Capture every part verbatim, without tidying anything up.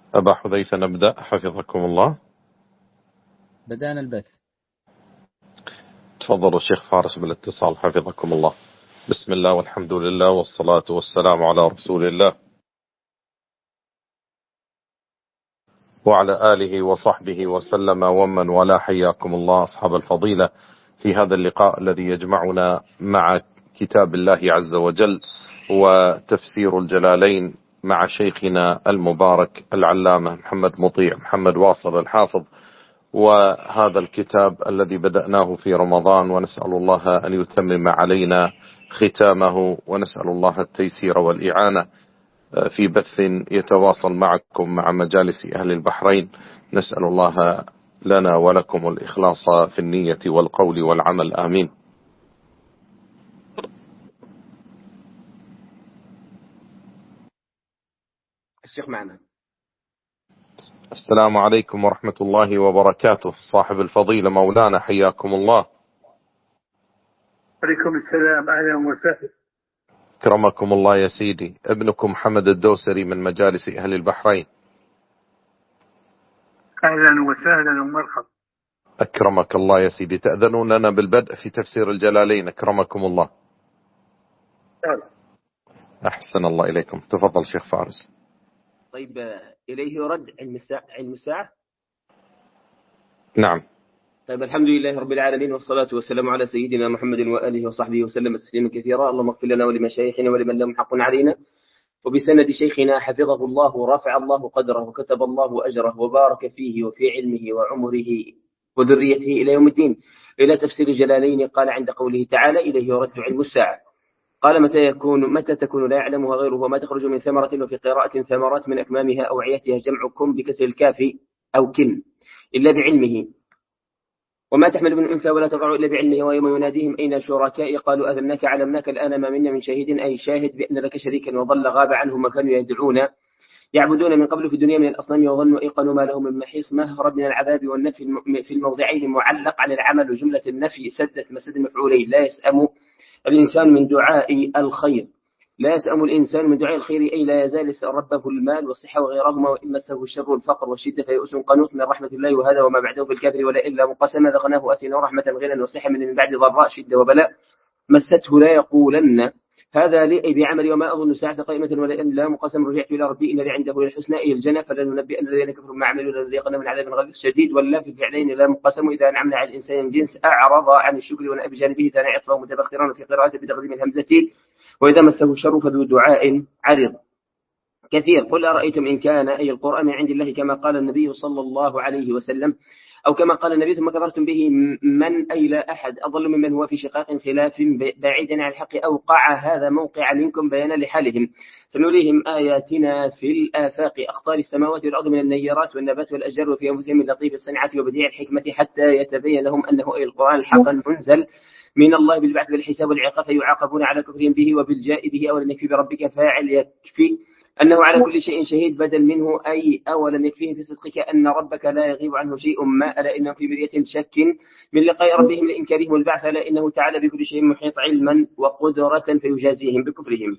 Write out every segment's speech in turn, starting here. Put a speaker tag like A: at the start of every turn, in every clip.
A: أبا حذيفة نبدأ حفظكم الله.
B: بدأنا البث.
A: تفضلوا الشيخ فارس بالاتصال حفظكم الله. بسم الله والحمد لله والصلاة والسلام على رسول الله وعلى آله وصحبه وسلم ومن ولا. حياكم الله أصحاب الفضيلة في هذا اللقاء الذي يجمعنا مع كتاب الله عز وجل وتفسير الجلالين مع شيخنا المبارك العلامة محمد مطيع محمد واصل الحافظ، وهذا الكتاب الذي بدأناه في رمضان، ونسأل الله أن يتمم علينا ختامه، ونسأل الله التيسير والإعانة في بث يتواصل معكم مع مجالس أهل البحرين. نسأل الله لنا ولكم الإخلاص في النية والقول والعمل، آمين.
C: الشيخ معنا.
A: السلام عليكم ورحمة الله وبركاته. صاحب الفضيلة مولانا حياكم الله.
D: عليكم السلام، أهلا وسهلا.
A: أكرمكم الله يا سيدي. ابنكم محمد الدوسري من مجالس أهل البحرين.
D: أهلا وسهلا ومرحبا.
A: أكرمك الله يا سيدي. تأذنون لنا بالبدء في تفسير الجلالين أكرمكم الله.
D: أهلا.
A: أحسن الله إليكم. تفضل شيخ فارس.
C: طيب، إليه يرد علم الساعة. علم الساعة.
A: نعم.
C: طيب، الحمد لله رب العالمين، والصلاة والسلام على سيدنا محمد وآله وصحبه وسلم تسليما كثيرا. اللهم اغفر لنا ولمشايخنا ولمن لهم حق علينا، وبسند شيخنا حفظه الله ورفع الله قدره وكتب الله أجره وبارك فيه وفي علمه وعمره وذريته إلى يوم الدين، إلى تفسير الجلالين. قال عند قوله تعالى: إليه يرد علم الساعة. قال: متى يكون متى تكون لا يعلمها غيره، وما تخرج من ثمرة، وفي قراءة ثمرات من أكمامها أوعيتها، جمعكم بكسر الكاف أو كن، إلا بعلمه. وما تحمل من أنثى ولا تضع إلا بعلمه. ويوم يناديهم أين شركائي قالوا أذناك علمناك الآن ما منا من شهيد، أي شاهد بأن لك شريكا، وضل غاب عنهم ما كانوا يدعون يعبدون من قبل في الدنيا من الأصنام، وظنوا أيقنوا ما لهم من محيص. مهرب من العذاب والنفي في الموضعين معلق عن العمل، وجملة النفي سدت مسد المفعولين. لا يسأم الإنسان من دعاء الخير لا يسأم الإنسان من دعاء الخير، أي لا يزال يسأل ربه المال والصحة وغيرهما، وإن مسه الشر والفقر والشدة فيئوس قنوط من رحمة الله، وهذا وما بعده في الكافر ولا إلا مقسم. ذقناه أتينا رحمة غنى وصحة من بعد ضراء شدة وبلاء مسته، لا يقولن هذا لي بعمل وما أظن ساعة قائمة ولا إلا مقسم. رجعت إلى ربي إن لي عنده للحسنى أي الجنة، فلننبئن الذين كفروا ما عملوا لنذيقن من عذاب غليظ شديد. ولا في الفعلين لا مقسم. إذا أنعمنا على الإنسان جنس أعرض عن الشكر ونأى بجانبه ثاني عطفه متبخترا، في قراءة بتقديم الهمزة. وإذا مسه الشر فذو دعاء عريض كثير. قل أرأيتم إن كان أي القرآن من عند الله كما قال النبي صلى الله عليه وسلم، أو كما قال النبي ثم كفرتم به، من أي لا أحد أضل ممن هو في شقاق خلاف بعيدا عن الحق أوقع هذا موقع منكم بيانا لحالهم. سنريهم آياتنا في الآفاق أخطار السماوات والأرض من النيرات والنبات والأشجار، وفي أنفسهم من لطيف الصنعة وبديع الحكمة، حتى يتبين لهم أنه أي القرآن الحق المنزل من الله بالبعث والحساب والعقاب، فيعاقبون على كفرهم به وبالجاء به. أولا يكفي بربك فاعل يكفي أنه على كل شيء شهيد، بدل منه أي أولا يكفيه في صدقك أن ربك لا يغيب عنه شيء ما، ألا إنهم في مرية شك من لقاء ربهم لإنكارهم البعث، ألا إنه تعالى بكل شيء محيط علما وقدرة فيجازيهم بكفرهم.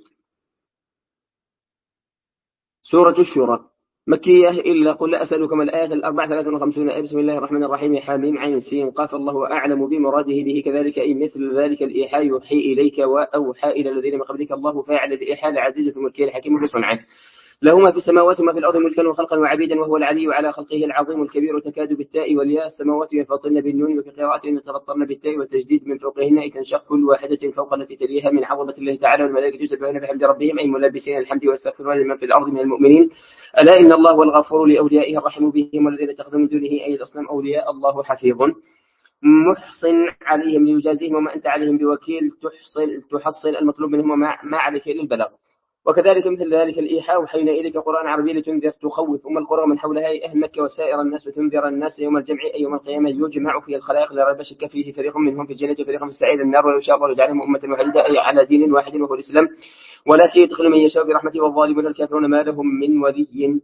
C: سورة الشورى مكية، إلا قل لا أسألكم الآية الأربع ثلاث وخمسون. بسم الله الرحمن الرحيم. حاميم عين سين قاف. الله أعلم بمراده به، كذلك أي مثل ذلك الإيحاء يوحي إليك وأوحى إلى الذين من قبلك. الله فاعل الإيحاء العزيز في ملكه الحكيم في صنعه، له ما في السماوات وما في الأرض ملكا وخلقا وعبيدا، وهو العلي على خلقه العظيم الكبير. تكاد بالتاء والياء السماوات ينفطرن بالنون، وفي قراءة يتفطرن بالتاء والتجديد من فوقهن، أي تنشق كل واحدة فوق التي تليها من عظمة الله تعالى. والملائكة يسبحون بحمد ربهم، أي ملبسين الحمد ويستغفرون لمن في الأرض من المؤمنين. ألا إن الله هو الغفور لأوليائه الرحيم بهم، والذين اتخذوا من دونه أي الأصنام أولياء الله حفيظ محصن عليهم ليجازيهم، وما أنت عليهم بوكيل. تحصل تحصل المطلوب منهم ما عليك إلا البلاغ. وكذلك مثل ذلك الإيحاء وحينا إليك قرآن عربي لتنذر تخوف أم القرى من حولها أي أهل مكة وسائر الناس، وتنذر الناس يوم الجمع أي يوم القيامة يجمع فيه الخلائق لا ريب شك فيه، فريق منهم في الجنة وفريق في السعير النار، ولو شاء الله جعلهم أمة واحدة أي على دين واحد وهو الإسلام، ولكن يدخل من يشاء برحمته، والظالمون الكافرون ما لهم من ولي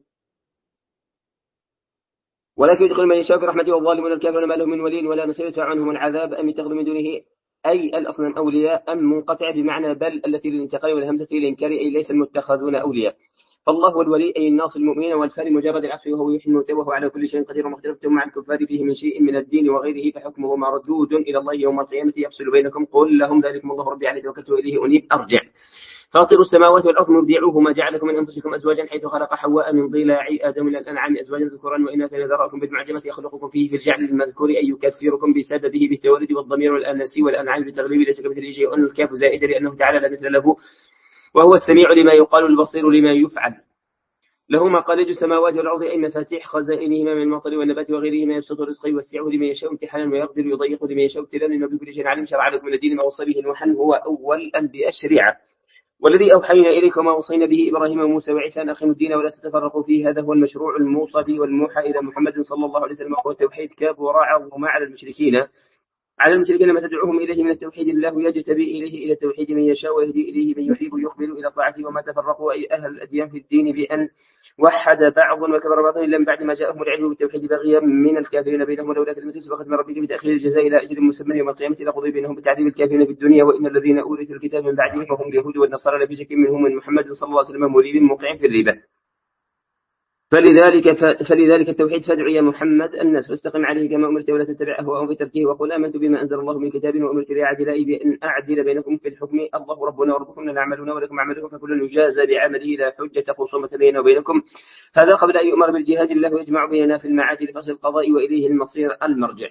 C: ولكن يدخل من يشاء برحمته، والظالمون الكافرون ما لهم من ولي ولا نصير. يدفع عنهم العذاب أم يتخذوا من دونه أي الأصنام أولياء، أم منقطع بمعنى بل التي للانتقال والهمزة للإنكار، أي ليس المتخذون أولياء. فالله هو الولي أي الناصر المؤمنين والفاري مجرد العفو وهو يحيي الموتى وهو على كل شيء قدير. ومختلفتم مع الكفار فيه من شيء من الدين وغيره فحكمه مردود إلى الله يوم القيامة يفصل بينكم. قل لهم ذلكم الله ربي عليه توكلت وإليه أنيب أرجع. فاطر السماوات والأرض مبدعوه ما جعلكم من أنفسكم أزواجا حيث خلق حواء من ضلع آدم من الأنعام أزواجا ذكورا وإناثا ذرأكم بالمعجمة يخلقكم فيه في الجعل المذكور أي يكثركم بسببه بالتولد والضمير الأنسي والأنعام بالتغليب ليس كمثله شيء الكاف زائدة لأنه تعالى لا مثل له وهو السميع لما يقال البصير لما يفعل. له مقاليد السماوات والأرض أي مفاتيح خزائنهما من المطر والنبات وغيرهما يبسط الرزق ويوسعه لمن يشاء امتحانا ويقدر يضيقه لمن يشاء ابتلاء إنه بكل شيء عليم. شرع لكم من الدين ما وصى به نوحا هو أول الأنبياء الشريعة والذي أوحينا إليكم ما وصينا به إبراهيم وموسى وعيسى أن أقيموا الدين ولا تتفرقوا فيه هذا هو المشروع الموصى به والموحى إلى محمد صلى الله عليه وسلم وهو التوحيد كبر عظما على المشركين على المشركين ما تدعوهم إليه من التوحيد الله يجتبي إليه إلى التوحيد من يشاء ويهدي إليه من يحب يقبل إلى طاعته. وما تفرقوا أي أهل الأديان في الدين بأن وحد بعض وكبر بعض إلا من بعد ما جاءهم العلم بالتوحيد بغيا من الكافرين بينهم ولولا كلمة سبقت من ربك بتأخير الجزاء إلى أجل مسمى يوم القيامة لقضي بينهم بتعذيب الكافرين في الدنيا. وإن الذين أورثوا الكتاب من بعدهم فهم اليهود والنصارى لفي شك منهم من محمد صلى الله عليه وسلم مريب موقع في الربا. فلذلك فلذلك التوحيد فادع يا محمد الناس واستقم عليه كما أمرت ولا تتبع أهواءهم في تركه وقل آمنت بما أنزل الله من كتاب وأمرت لأعدل بأن أعدل بينكم في الحكم الله ربنا وربكم لنا أعمالنا ولكم أعمالكم فكل يجازى بعمله لا حجة خصومة بيننا وبينكم. هذا قبل أن يؤمر بالجهاد الله يجمع بيننا في المعاد لفصل القضاء وإليه المصير المرجع.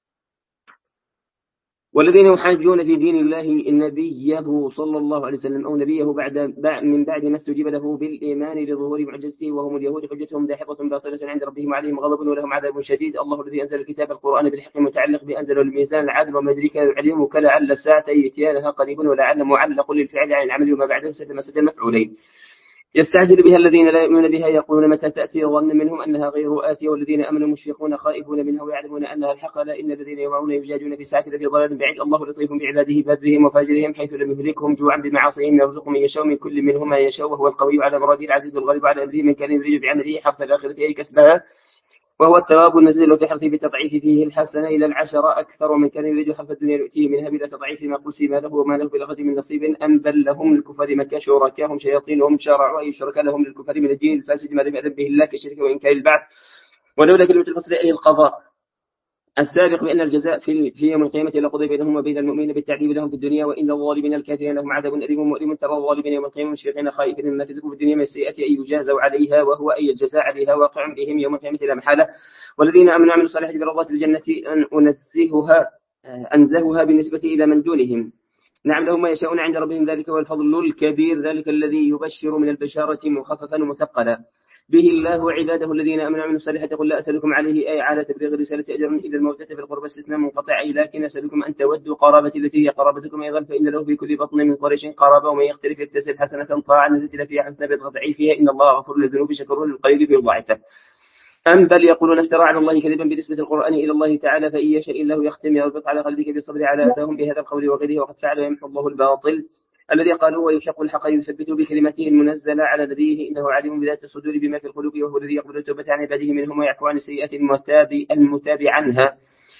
C: والذين يحاجون في دين الله نبيه صلى الله عليه وسلم أو نبيه بعد من بعد ما استجيب له بالإيمان لظهور معجزته وهم اليهود حجتهم داحضة باطلة عند ربهم عليهم غضب ولهم عذاب شديد. الله الذي أنزل الكتاب القرآن بالحق متعلق بأنزل الميزان العدل وما أدريك يعلمك لعل الساعة يأتيانها قريب ولعل معلق للفعل عن العمل وما بعده ستمسد المفعولين. يستعجل بها الذين لا يؤمنون بها يقولون متى تأتي ظن منهم أنها غير آتية والذين آمنوا مشفقون خائفون منها ويعلمون أنها الحق لا إن الذين يمعون يجادلون في الساعة لفي ضلال بعيد. الله لطيف بعباده برهم وفاجرهم حيث لم يهلكهم جوعا بمعاصيهم يرزق من يشاء من كل منهم ما يشاء وهو القوي على مراده العزيز الغالب على أمره من كان يريد بعمله حرث الآخرة أي كسبها وهو الثواب النزيل في حرثه بالتضعيف فيه الحسنة إلى العشرة أكثر من كان يريد حرث الدنيا يؤتيه منها بلا تضعيف ما قسم له وما له بالغد من نصيب أم بل لهم للكفار مكة شركاهم شياطينهم شرعوا أي شركاء لهم للكفار من الدين الفاسد ما لم يأذن به الله كالشرك وإنكار البعث ولولا كلمة الفصل أي القضاء السابق بأن الجزاء في يوم القيامة لقضي بينهم وبين المؤمنين بالتعذيب لهم في الدنيا وإن الظالمين الكافرين لهم عذاب أليم مؤلم. ترى الظالمين يوم القيامة مشفقين خائفين مما كسبوا في الدنيا من السيئات أن يجازوا عليها وهو أي الجزاء عليها واقع بهم يوم القيامة لا محالة. والذين آمنوا وعملوا الصالحات برضات الجنة أن أنزهها أنزهها بالنسبة إلى من دونهم. نعم لهم ما يشاءون عند ربهم ذلك هو الفضل الكبير. ذلك الذي يبشر من البشارة مخففا ومثقلا به الله عباده الذين آمنوا وعملوا الصالحات. قل لا أسألكم عليه أي على تبليغ رسالة أجر إلى الموتى في القربى استثناء منقطع لكن أسألكم أن تودوا قرابة التي هي قرابتكم أيضا فإن له في كل بطن من قريش قرابة ومن يختلف يكتسب حسنة طاعة نزل فيها حسنة بضعيف فيها إن الله غفور للذنوب شكور للقليل بيضاعفه. أم بل يقولون افترى على الله كذبا بنسبة القرآن إلى الله تعالى فإن يشاء الله يختم يربط على قلبك بالصبر على أذاهم بهذا القول وغيره وقد فعل يمحو الله الباطل الذي قالوا ويحق الحق يثبت بكلمته المنزلة على نبيه إنه عليم بذات الصدور بما في القلوب وهو الذي يقبل التوبة عن عباده منهم ويعفو عن السيئات المتابع عنها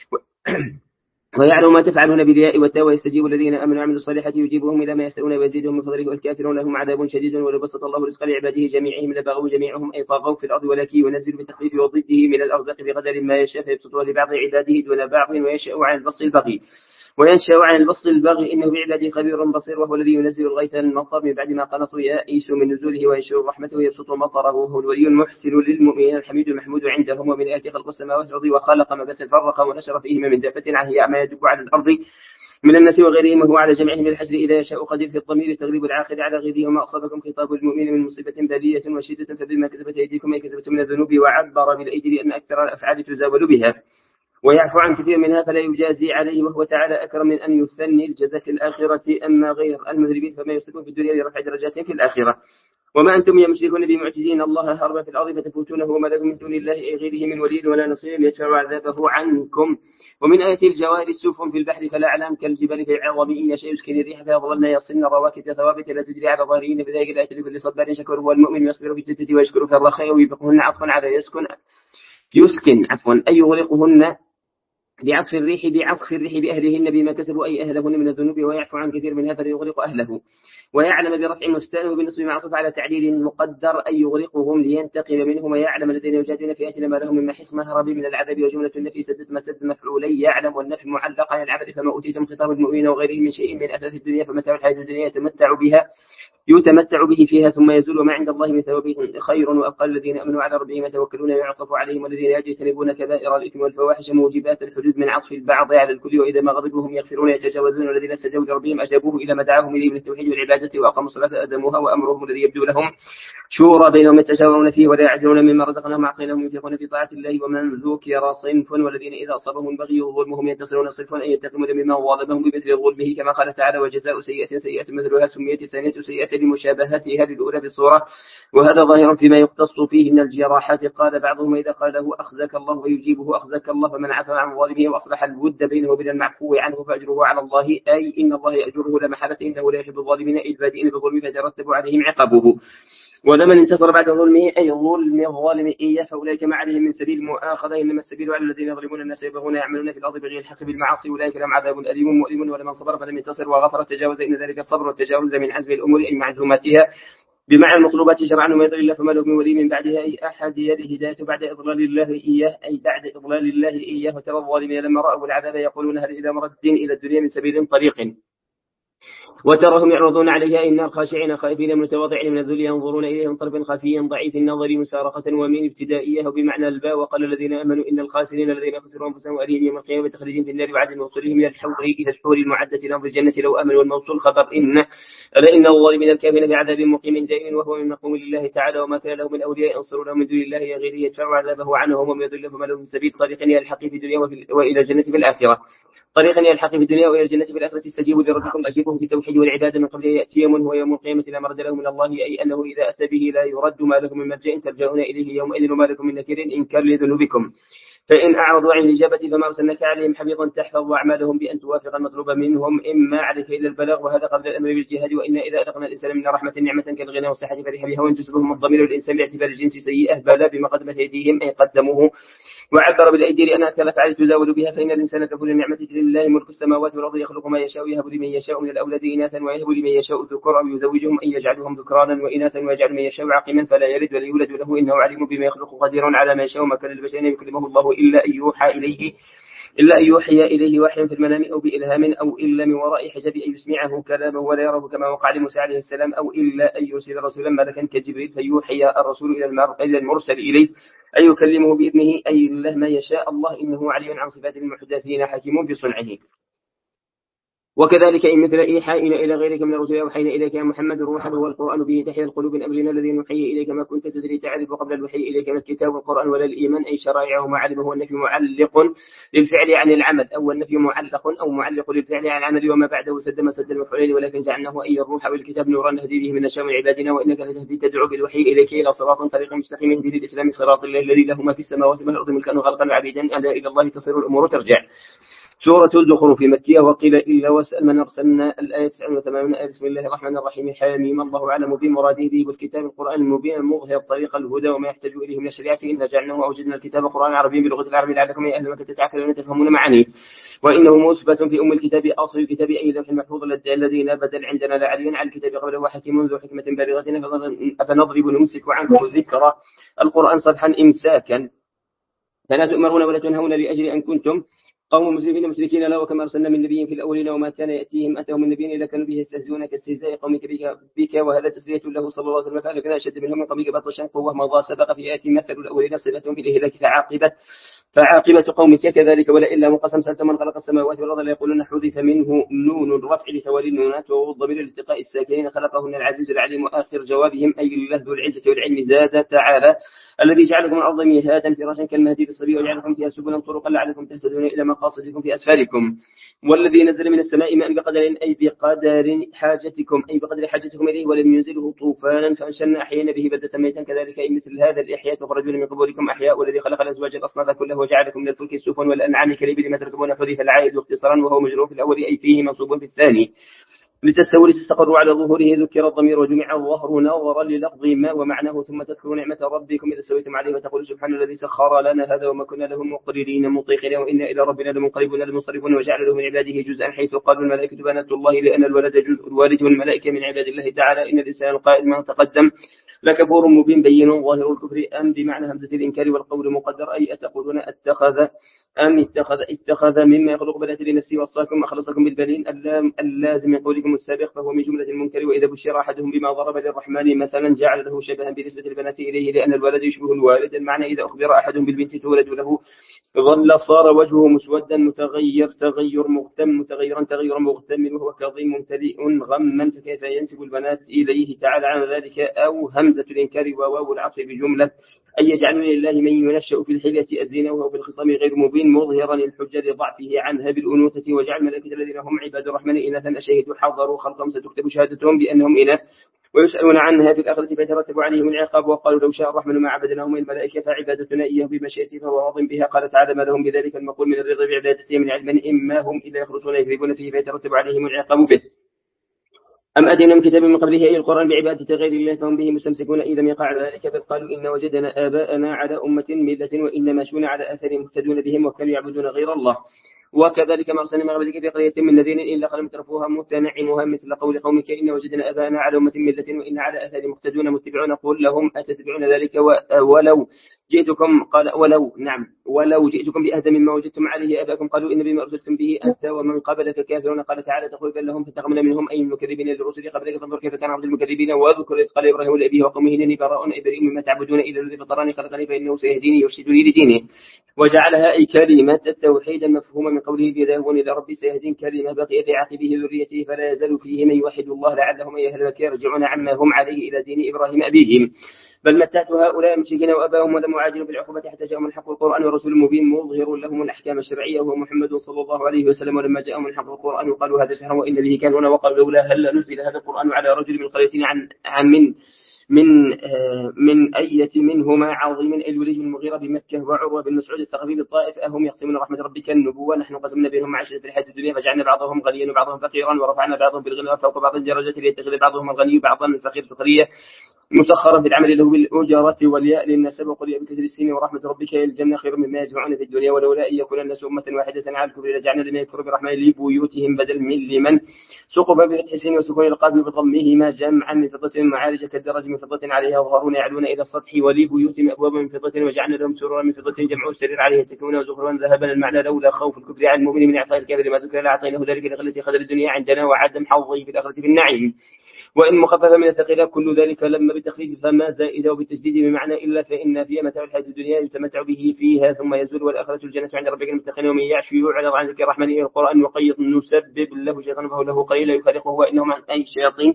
C: ويعلم ما تفعلون بالياء والتاء ويستجيب الذين آمنوا وعملوا الصالحات يجيبهم إلى ما يسألون ويزيدهم من فضله والكافرون لهم عذاب شديد ولو بسط الله رزق لعباده جميعهم لبغوا جميعهم أي طغوا في الأرض ولكن ينزل بالتخفيف وضده من الأرزاق بقدر ما يشاء فيبسطها لبعض عباده دون بعض ويشاء عن البسط البغي وينشأ عن البسط البغي إنه بعباده خبير بصير وهو الذي ينزل الغيث المطر من بعد ما قنطوا يائسوا من نزوله وينشر رحمته ويبسط مطره وهو الولي المحسن للمؤمنين الحميد المحمود عنده ومن آياته خلق السماوات والأرض وخلق ما بث فرق ونشر فيهما من دابة عهي ما يدب على الأرض من الناس وغيرهم وهو على جميعهم الحجر إذا يشاء قدير في الضمير تغليب العاقل على غيره وما أصابكم خطاب المؤمن من مصيبة بلية وشدة فبما كسبت أيديكم أي كسبتم من الذنوب وعبر بالأيدي لأن أكثر الأفعال تزاول بها ويعفو عن كثير منها فلا يجازي عليه وهو تعالى أكرم من أن يثني الجزاء في الآخرة أما غير المذنبين فما يصيبون في الدنيا لرفع درجات في الآخرة. وما أنتم يا مشركون بمعجزين الله هربا في الأرض فتفوتونه وما لكم من دون الله أي غيره من ولي ولا نصير يدفع عذابه عنكم. ومن آيات الجوار السفن في البحر فلا أعلام كالجبال في العظم إن يشاء يسكن الريح فيظلن يصلن رواكد ثوابت لا تجري على ظاهرين بذلك الآية لكل صبار شكور هو المؤمن يصبر في الجدة ويشكر في الرخاء ويبقهن عطفا على يسكن يسكن عفوا أي يغرقهن بعطف الريح بعطف الريح بأهلهن بما كسبوا أي أهلهن من الذنوب ويعفو عن كثير منها فليغرق أهله. ويعلم برفع مستأنف وبالنصب معطوف على تعديل مقدر أن يغرقهم لينتقم منهم، ويعلم الذين يجادلون في آياتنا ما لهم من محيص مهرب من العذاب، وجملة النفي سدد ما سد مفعولي يعلم، والنفي معلق عن العمل فما أوتيتم خطاب المؤمنين وغيرهم من شيء من أثاث الدنيا فمتاع الحياة الدنيا يتمتع بها يتمتع به فيها ثم يزول، وما عند الله من ثوابه خير وأبقى الذين أمنوا على ربهم يتوكلون يعطف عليهم، والذين يجتنبون كبائر الإثم والفواحش موجبات الحدود من عطف البعض على الكل، وإذا ما غضبوا هم يغفرون يتجاوزون، والذين استجابوا لربهم أجابوه إلى ما دعاهم إليه من التوحيد والعبادة وأقاموا الصلاة أدموها، وأمرهم الذي يبدو لهم شورى بينهم يتشاورون فيه ولا يعجلون مما رزقناهم أعطيناهم ينفقون في طاعة الله. ومن ذكر صنف والذين إذا أصابهم البغي وظلمهم ينتصرون صنف أن ينتقمون مما ظلمهم بمثل ظلمه كما قال تعالى وجزاء سيئة سيئة مثلها سميت الثانية سيئة لمشابهتها للأولى بالصورة، وهذا ظاهر فيما يقتص فيه من الجراحات. قال بعضهم إذا قال له أخزك الله ويجيبه أخزك الله، فمن عفى عن ظالمه وأصلح الود بينه وبين المعفو عنه فأجره على الله، أي إن الله يأجره لا محالة إنه لا يحب الظالمين البادئين بالظلم فترتب عليهم عقابه. ولمن انتصر بعد ظلمه أي ظلم الظالم إياه فأولئك ما عليهم من سبيل مؤاخذة، إنما السبيل على الذين يظلمون الناس يبغون يعملون في الأرض بغير الحق بالمعاصي أولئك لهم عذاب أليم مؤلم. ولمن صبر فلم ينتصر وغفر تجاوز إن ذلك الصبر والتجاوز من عزم الأمور أي معزوماتها بمعنى المطلوبات شرعا، وما يضل الله فما له من ولي من بعدها أي أحد يده هدايته بعد إضلال الله إياه أي بعد إضلال الله إياه. وترى الظالمين لما رأوا العذاب يقولون هل إلى مرد إلى الدنيا من سبيل طريق، وتراهم يعرضون عليها إن خاشعين خائفين متواضعين من الذل ينظرون إليهم طرفا خفيا ضعيف النظر مسارقة ومن ابتدائية وبمعنى الباء. وقال الذين آمنوا إن الخاسرين الذين خسروا أنفسهم وأهليهم يوم القيامة تخرجين في النار وعدم وصولهم من الحور إلى الحور المعدة لهم في الجنة لو آمنوا، والموصول خبر إن ألا إن الظالمين الكافرين بعذاب مقيم دائم وهو من مقوم لله تعالى، وما كان له من أولياء ينصرونه من دون الله غيره يدفع عذابه عنهم وما يضل فما له من سبيل طريق يلحق في الدنيا وإلى الجنة في الآخرة طريقا يلحق في الدنيا وإلى الجنة في الآخرة. استجيبوا لربكم أجيبوه بالتوحيد والعبادة من قبل أن يأتي يوم هو يوم القيامة لا مرد له من الله، أي أنه إذا أتى به لا يرد ما لكم من مرجع ترجعون إليه يومئذ وما لكم من نكير إنكار لذنوبكم. فإن أعرضوا عن الإجابة فما أرسلناك عليهم حفيظا تحفظ أعمالهم بأن توافق المطلوب منهم إما عليك إلى البلاغ، وهذا قبل الأمر بالجهاد. وإن إذا أذقنا الإنسان من رحمة نعمة كالغنى والصحة فرح بها وإن تسبهم الضمير الإنسان باعتبار الجنس سيئة بلا بما قدمت أيديهم أي قدموه، وعبر بالأيدي لأنها ثلاث تزاول بها. فإن الإنسان كفور النعمة لله ملك السماوات والأرض يخلق ما يشاء يهب لمن يشاء من الأولاد إناثا ويهب لمن يشاء ذكورا ويزوجهم أن يجعلهم ذكرانا وإناثا ويجعل من يشاء عقيما فلا يلد ولا يولد له إنه عليم بما يخلق قدير على ما يشاء. ما كان لبشر أن يكلمه الله إلا أن يوحى إليه إلا أن يوحي إليه وحيا في المنام أو بإلهام أو إلا من وراء حجاب أن يسمعه كلامه ولا يراه كما وقع لموسى عليه السلام، أو إلا أن يرسل رسولا ملكا كجبريل فيوحي الرسول إلى المرسل إليه أن يكلمه بإذنه أي الله ما يشاء الله إنه علي عن صفات المحدثين حكيم في صنعه. وكذلك إن مثل إيحائنا إلى غيرك من الرسل أوحينا إليك يا محمد روحا هو القرآن به تحيا القلوب من أمرنا الذي نوحي إليك ما كنت تدري تعرف قبل الوحي إليك من الكتاب والقرآن ولا الإيمان أي شرائعه معلمه. والنفي معلق للفعل عن العمل أو النفي معلق أو معلق للفعل عن العمل وما بعده سد ما سد المفعولين، ولكن جعلناه أي الروح والكتاب نورا نهدي به من نشاء من عبادنا وإنك لتهدي تدعو بالوحي إليك إلى صراط طريق مستقيم يهدي للإسلام صراط الله الذي له ما في السماوات والأرض ملكا وخلقا وعبيدا ألا إلى الله تصير الأمور ترجع. سورة الزخرف مكية. وقيل إلا واسأل من أرسلنا الآية تسعة وثمانين. بسم الله الرحمن الرحيم حميم الله أعلم بمراده به والكتاب القرآن المبين المظهر طريق الهدى وما يحتاج إليه من الشريعة إنا جعلناه وأوجدنا الكتاب قرآن عربي بلغة العرب لعلكم يا أهل مكة تتعقلون تفهمون معانيه. وإنه مثبت في أم الكتاب أصل الكتاب أي لوح محفوظ الذي لا بدل عندنا لا علي على الكتاب قبله وحكيم ذو حكمة بالغة أفنضرب نمسك عنكم الذكر القرآن صفحا إمساكا فلا تؤمرون ولا تنهون لأجل أن كنتم قوم مسلمين مشركين لا وكما أرسلنا من نبي في الأولين وما كان يأتيهم أتوا من نبي إلا كانوا به يستهزئون كاستهزاء قومك بك وهذا تسلية له صلى الله عليه وسلم فهذا كان أشد منهم من قومك بطشا قوة مضى سبق في آيات مثل الأولين صفتهم في الإهلاك فعاقبة فعاقبة قومك كذلك. ولا إلا مقسم سألت من خلق السماوات والأرض لا يقولون حذف منه نون الرفع لتوالي النونات والضمير لالتقاء الساكنين خلقهن العزيز العليم. وآخر جوابهم أي الله ذو العزة والعلم زاد تعالى الذي جعلكم الأرض مهادا فراشا كالمهدي للصبي وجعلكم فيها سبلا طرقا لعلكم تهتدون إلى مقاصدكم في أسفاركم. والذي نزل من السماء ماء بقدر أي بقدر حاجتكم أي بقدر حاجتكم إليه ولم ينزله طوفانا فأنشأنا أحيينا به بلدة ميتا كذلك أي مثل هذا الإحياء تخرجون من قبوركم أحياء. والذي خلق الأزواج الأصناف كلها وجعلكم من الفلك السفن والأنعام كالإبل ما تركبون حذف العائد واختصارا وهو مجرور في الأول أي فيه منصوب في الثاني. لتستووا لتستقروا على ظهوره ذكر الضمير وجمع الظهر نظرا للفظ ما ومعناه ثم تذكروا نعمة ربكم إذا سويتم عليه وتقولوا سبحان الذي سخر لنا هذا وما كنا له مقررين مطيقين وإنا إلى ربنا لمنقلبون لمنصرفون وجعل له من عباده جزءا حيث قالوا الملائكة بنات الله لأن الولد جزء الوالد والملائكة من عباد الله تعالى إن الإنسان القائل ما تقدم لكفور مبين بين ظاهر الكفر أم بمعنى همزة الإنكار والقول مقدر أي أتقولون اتخذ أم اتخذ اتخذ مما يخلق بنات لنفسه وأصفاكم أخلصكم بالبنين اللازم من قولكم السابق فهو من جملة المنكر وإذا بشر أحدهم بما ضرب للرحمن مثلا جعل له شبها بنسبة البنات إليه لأن الولد يشبه الوالد المعنى إذا أخبر أحد بالبنت تولد له ظل صار وجهه مسودا متغير تغير مغتم متغيرا تغير مغتم وهو كظيم ممتلئ غما فكيف ينسب البنات إليه تعالى عن ذلك أو همزة الإنكار وواو العطف بجملة أن يجعل لله من ينشأ في الحلية الزنا وهو بالخصام غير مبين مظهرا الحجة لضعفه عنها بالأنوثة وجعل الملائكة الذين هم عباد الرحمن إناثا أشهدوا حضروا خلقهم ستكتب شهادتهم بأنهم إناث ويسألون عنها في الآخرة فيترتب عليهم العقاب وقالوا لو شاء الرحمن ما عبدناهم الملائكة فعبادتنا إياه بمشيئته فهو راض بها قال تعالى ما لهم بذلك المقول من الرضا بعبادته من علم إما هم إلا يخرجون يكذبون فيه فيترتب عليهم العقاب به أم أتينا من كتاب من قبله أي القرآن بعبادة غير الله فهم به مستمسكون إذا لم يقع ذلك بل قالوا إن وجدنا آباءنا على أمة ملة وإن ماشون على آثارهم مهتدون بهم وكانوا يعبدون غير الله وكذلك ما أرسلنا من قبلك في قرية من نذير إلا قال مترفوها متنعمها مثل قول قومك إن وجدنا آباءنا على أمة ملة وإن على آثارهم مهتدون متبعون قل لهم أتتبعون ذلك ولو جئتكم قال ولو نعم ولو جئتكم بأهدى مما وجدتم عليه آباءكم قالوا إن بما أرسلتم به أنت ومن قبلك كافرون قال تعالى تقول بل لهم فانتقمنا منهم أي المكذبين للرسل قبلك فانظر كيف كان عبد المكذبين واذكر إذ قال إبراهيم لأبيه وقومه إنني براء إبراهيم مما تعبدون إلا الذي فطرني خلقني فإنه سيهديني يرشدني لدينه وجعلها أي كلمة التوحيد المفهومة من قوله بيذهبون إلى ربي سيهدين كلمة بقي في عقبه ذريته فلا يزال فيه من يوحد الله لعلهم أي أهل مكة يرجعون عما هم عليه إلى دين إبراهيم أبيهم بل متعت هؤلاء المشركين وأباهم ولم أعاجلوا بالعقوبة حتى جاءهم الحق القرآن ورسول مبين مظهر لهم الأحكام الشرعية وهو محمد صلى الله عليه وسلم ولما جاءهم الحق القرآن وقالوا هذا سحر وإن به كافرون وقالوا لولا هل نزل هذا القرآن على رجل من قريتين عن عن من من آه من أية منهما عظيم الوليد المغيرة بمكة وعروة بن مسعود الثقفي بالطائف أهم يقسمون رحمة ربك النبوة نحن قسمنا بينهم معيشة في الحياة الدنيا فجعلنا بعضهم غنيا وبعضهم فقيرا ورفعنا بعضهم بالغنى فوق بعض الدرجات ليتخذ بعضهم الغني بعضا الفقير سخرية مسخرا في العمل له بالأجرة والياء للنسب وقل بكسر السين ورحمة ربك الجنة خير مما يجمعون في الدنيا ولولا أن يكون الناس أمة واحدة على الكفر لجعلنا لمن يكفر برحمن لبيوتهم بدل من لمن سقف بفتح السين وسكون القلب بضمهما جمعا من فضة معارج كالدرج من فضة عليها ظهرون يعلون إلى السطح ولبيوتهم أبوابا من فضة وجعلنا لهم سرورا من فضة جمعوا السرير عليها تكون وزخرفا ذهبا المعنى لولا خوف الكفر عن المؤمن من إعطاء الكافر ما ذكر لأعطيناه ذلك لقلة خذل الدنيا عندنا وعدم حظه في الآخرة بالنعيم وإن مخفف من الثقيلة كل ذلك لما بالتخفيف فما زائدة وبالتجديد بمعنى إلا فإن فيها متاع الحياة الدنيا يتمتع به فيها ثم يزول والآخرة الجنة عند ربك المتقين ومن يعش يعرض عن ذكر الرحمن إلى القرآن وقيض نسبب له شيطان فهو له قليلا يفرقه وإنهم عن أي شياطين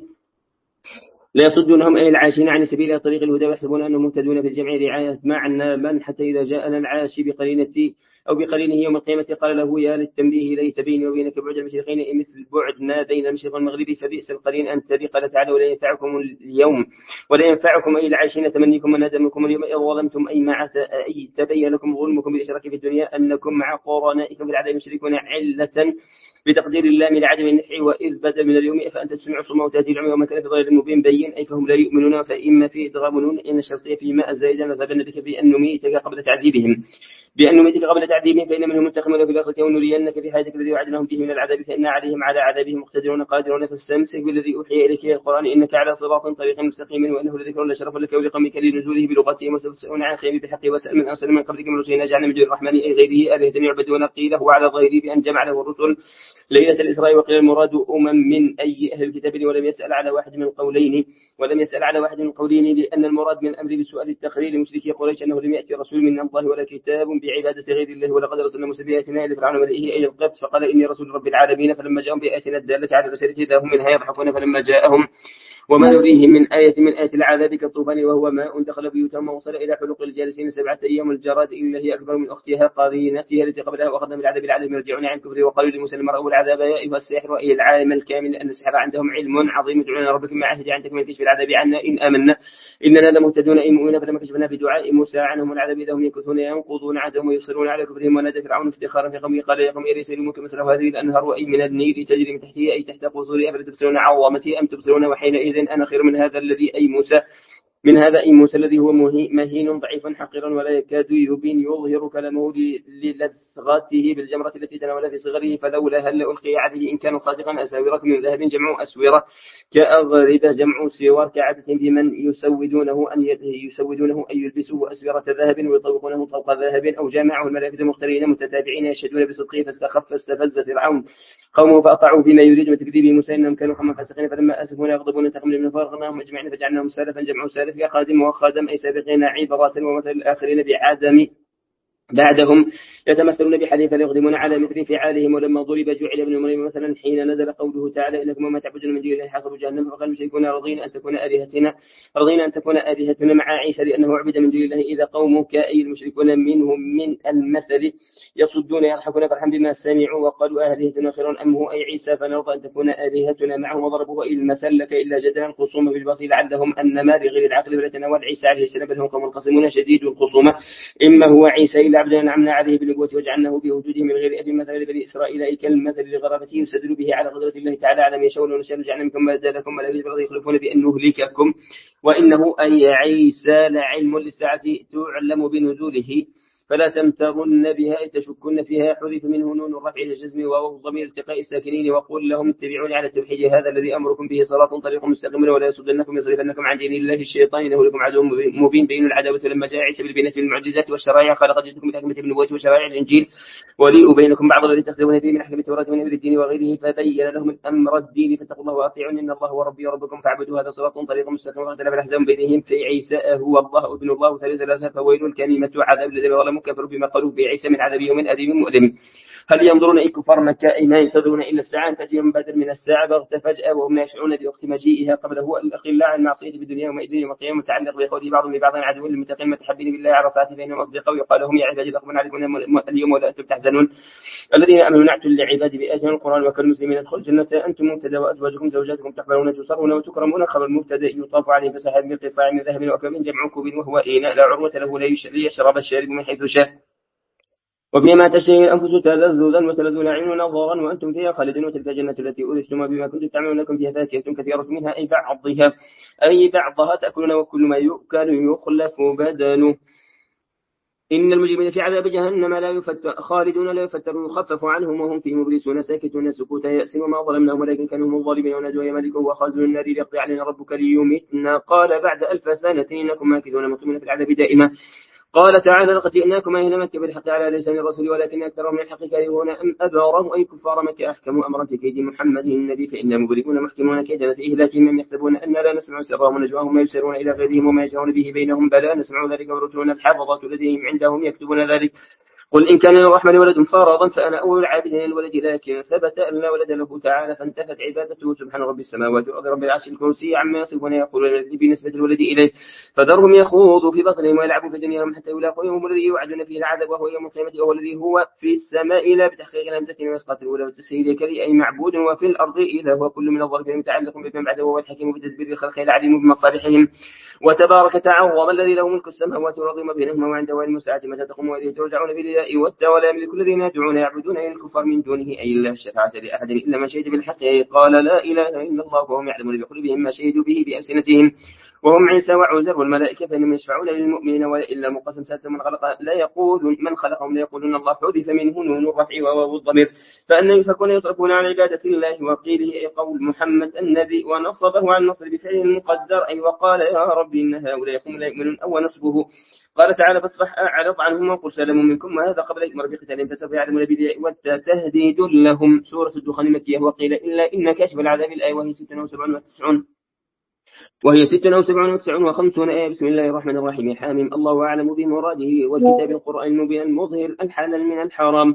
C: لا يصدونهم أي العاشين عن سبيل طريق الهدى ويحسبون أنهم مهتدون في الجمع رعاية معنى من حتى إذا جاءنا العاشي بقرينة أو بقرينه يوم القيامة قال له يا للتنبيه ليت بيني وبينك بعد المشرقين مثل بعدنا بين المشرق والمغرب فبئس القرين أنت بي قال تعالى ولا ينفعكم اليوم ولا ينفعكم أي العاشين تمنيكم من ندمكم اليوم إذ ظلمتم أي مع أي تبين لكم ظلمكم بالإشراك في الدنيا أنكم مع قرنائكم في العذاب مشركون علة بتقدير الله من عدم النفع وإذ بدل من اليوم فأنت تسمع صمة وتهدي العمي وما كان في ضرر المبين بين أي فهم لا يؤمنون فإما في إدغام نون إن الشرطية فيما الزائدة نذهبن بك بأن نميتك قبل تعذيبهم بأن نميتك قبل تعذيبهم فإن منهم منتقمون في الآخرة ونرينك في حياتك الذي وعدناهم به من العذاب فإن عليهم على عذابهم مقتدرون قادرون فاستمسك بالذي أوحي إليك يا القرآن إنك على صراط طريق مستقيم وإنه لذكر لشرف لك ولقومك لنزوله بلغتهم وستسألون عن خير بحقه وسأل من أرسل من قبلك من رسلنا جعلنا من دون الرحمن أي غيره آلهة يعبدون قيل هو على ظاهره بأن جمع له الرسل ليلة الإسراء وقيل المراد أمم من أي أهل الكتاب ولم يسأل على واحد من القولين ولم يسأل على واحد من القولين لأن المراد من الأمر بسؤال التقرير لمشركي قريش أنه لم يأتي رسول من الله ولا كتاب بعبادة غير الله ولقد رسلنا موسى بآياتنا إلى فرعون وملئه أي القبط فقال إني رسول رب العالمين فلما جاءهم بآياتنا الدالة على رسالته إذا هم منها يضحكون فلما جاءهم وما نريهم من آية من آية العذاب كالطوفان وهو ماء دخل بيوتهم ووصل إلى حلق الجالسين سبعة أيام الجراد إلا هي أكبر من أختها قرينتها التي قبلها وأخذنا بالعذاب العالم يرجعون عن كفره وقالوا لموسى لما رأوا العذاب يا أيها الساحر وأي العالم الكامل لأن السحر عندهم علم عظيم ادعونا ربكم مع عهد عندكم من كشف العذاب عنا إن آمنا إننا لمهتدون إن مؤمنون فلما كشفنا بدعاء موسى عنهم العذاب إذا هم ينكثون ينقضون عهدهم ويصرون على كفرهم ونادى فرعون افتخارا في قومه قال يا قوم أليس لي ملك مصر وهذه الأنهار وأي من النيل تجري من تحته أي تحت قصورها أفلا تبصرون عظمتي أم تبصرون وحينئذ أنا خير من هذا الذي أي موسى من هذا أي موسى الذي هو مهين ضعيف حقيرا ولا يكاد يبين يظهر كلامه للذغته بالجمرة التي تناول في صغره فلولا هل ألقي عليه إن كان صادقا أساورة من ذهب جمع أسورة كأغربة جمع سوار كعادة بمن يسودونه أن يسودونه أن يلبسوه أسورة ذهب ويطوقونه طوق ذهب أو جامعه الملائكة مختارين متتابعين يشهدون بصدقه فاستخف فاستفز فرعون قومه فأطاعوا بما يريد من تكذيب موسى إنهم كانوا قوما فاسقين فلما أسفونا يغضبون انتقمنا من فارغناهم أجمعين فجعلناهم سلفا جمعوا سالف كخادم وخادم أي سابقين عبرة ومثل الآخرين بعدم بعدهم يتمثلون بحديث فليقدمون على مثل فعالهم ولما ضرب جعل ابن مريم مثلا حين نزل قوله تعالى إنكم وما تعبدون من دون الله حسب جهنم فقال المشركون رضينا أن تكون آلهتنا رضينا أن تكون آلهتنا مع عيسى لأنه عبد من دون الله إذا قومك أي المشركون منهم من المثل يصدون يضحكون فرحا بما سمعوا وقالوا آلهتنا خير أم هو أي عيسى فنرضى أن تكون آلهتنا معه وضربوه إلى المثل لك إلا جدلا الخصوم بالباطل لعلهم أنما لغير العقل ولا تناول عيسى عليه السلام بل هم قوم قسمون شديد الخصومة إما هو عيسى إلا عبدا أنعمنا عليه بالنبوة وجعلناه بوجوده من غير أبي مثل لبني إسرائيل أي كالمثل لغرابته يستدل به على قدرة الله تعالى على ما يشاء ونشاء جعلنا منكم بدلكم ولا يجب يخلفون بأن نهلككم وإنه أي عيسى لعلم للساعة تعلم بنزوله فلا تمترن بها تشكن فيها حذف منه نون الرفع إلى الجزم وواو ضمير التقاء الساكنين وقل لهم اتبعوني على التوحيد هذا الذي أمركم به صراط طريق مستقيم ولا يصدنكم يصرفنكم عن دين الله الشيطان إنه لكم عدو مبين بين العداوة لما جاء عيسى بالبينات والمعجزات والشرائع قال قد جئتكم بحكمة النبوة وشرائع الإنجيل وليء بينكم بعض الذي تختلفون فيه من أحكام التوراة من أمر الدين وغيره فبين لهم الأمر الدين فاتقوا الله وأطيعون إن الله هو ربي وربكم فاعبدوا هذا صراط طريق مستقيم واختلف الأحزاب بينهم في عيسى هو الله ابن الله ثالث ثلاثة فويل كلمة عذاب الذين ظلموا كفروا بما قالوا بعيسى من عذاب يوم أليم مؤلم هل ينظرون أي كفار مكة أي ما ينتظرون إلا الساعة تأتيهم بدل من الساعة بغتة فجأة وهم لا يشعرون بوقت مجيئها قبله الأخلاء عن معصية في الدنيا ومئذ يوم القيامة متعلق بقوله بعض ببعض عدو للمتقين متحبين بالله على صلاة بينهم أصدقاء ويقال لهم يا عبادي الأقبل عليكم اليوم ولا أنتم تحزنون الذين آمنوا نعت لعبادي بآياتنا القرآن وكانوا مسلمين ادخلوا الجنة أنتم مبتدأ وأزواجكم زوجاتكم تحبرون تصرون وتكرمون خبر المبتدأ يطاف عليه بسحاب من قصاع من ذهب وأكواب جمع كوب وهو إناء لا عروة له لا يشرب الشارب من حيث شاء وفيما تشتهي الأنفس تلذذا وتلذ الأعين نظرا وأنتم فيها خالدون وتلك الجنة التي أورثتم بما كنتم تعملون لكم فيها فاكهة كثيرة منها أي بعضها أي بعضها تأكلون وكل ما يؤكل يخلف بدنه إن المجرمين في عذاب جهنم لا يفتر خالدون لا يفتر يخفف عنهم وهم فيه مبلسون ساكتون سكوتا يأس وما ظلمناهم ولكن كانوا هم الظالمين ونادوا يا ملك وخازن النار ليقضي علينا ربك ليميتنا قال بعد ألف سنة إنكم ماكثون مقيمون في العذاب دائما قال تعالى لقد جئناكم إلى مكة بالحق على لسان الرسول ولكن أكثرهم من الحق كارهون أم أبرهم أي كفار مكة أحكموا أمرا في كيد محمد النبي فإنا مبرئون محكمون كيدا في إهلاكهم من يحسبون أن لا نسمع سرهم ونجواهم ما يسرون إلى غيرهم وما يجرون به بينهم بلى نسمع ذلك ورسلنا الحافظة لديهم عندهم يكتبون ذلك قل إن كان للرحمن ولد فرضا فأنا أول العابدين الولد لكن ثبت أن لا ولد له تعالى فانتفت عبادته سبحان رب السماوات والأرض رب العرش الكرسي عما يصفون يقولون بنسبة الولد إليه فذرهم يخوضوا في بطنهم ويلعبوا في دنياهم حتى يلاقوا يوم الذي يوعدون فيه العذاب وهو يوم القيامة وهو الذي هو في السماء لا بتحقيق الهمزة وإسقاط الأولى والتسهيل كري أي معبود وفي الأرض إله وكل من الظالمين متعلق بما بعده وهو الحكيم بتدبير الخلق العليم بمصالحهم وتبارك تعظم الذي له ملك السماوات والأرض وما بينهما وعنده علم الساعة متى تقوم وإليه ترجعون بالله والتولى لكل الذين يدعون يعبدون أي الكفار من دونه أي الله الشفاعة لأحد إلا من شهد بالحق أي قال لا إله إلا الله وهم يعلمون بقلوبهم ما شهدوا به بألسنتهم وهم عيسى وعزر والملائكة فإنهم يشفعون للمؤمنين وإلا مقسم سادة من خلق لا يقولون من خلقهم لا يقولون الله حذف منه نون الرفع وواو الضمير فأن يفكون يطرفون عن عبادة الله وقيله أي قول محمد النبي ونصبه عن نصر بفعل المقدر أي وقال يا رب إن هؤلاء هم لا يؤمنون أو نصبه قال تعالى فاصفح أعرض عنهم وقل سلام منكم وهذا قبل إمر بقتالهم فسوف يعلمون بالله والتهديد لهم سورة الدخان مكية وقيل إلا إن كاشف العذاب الآية وهي ستة وسبعون وتسعون وهي ستة وسبعون وتسعون وخمسون آية بسم الله الرحمن الرحيم حامim الله أعلم بمراده والكتاب القرآن المبين المظهر الحلال من الحرام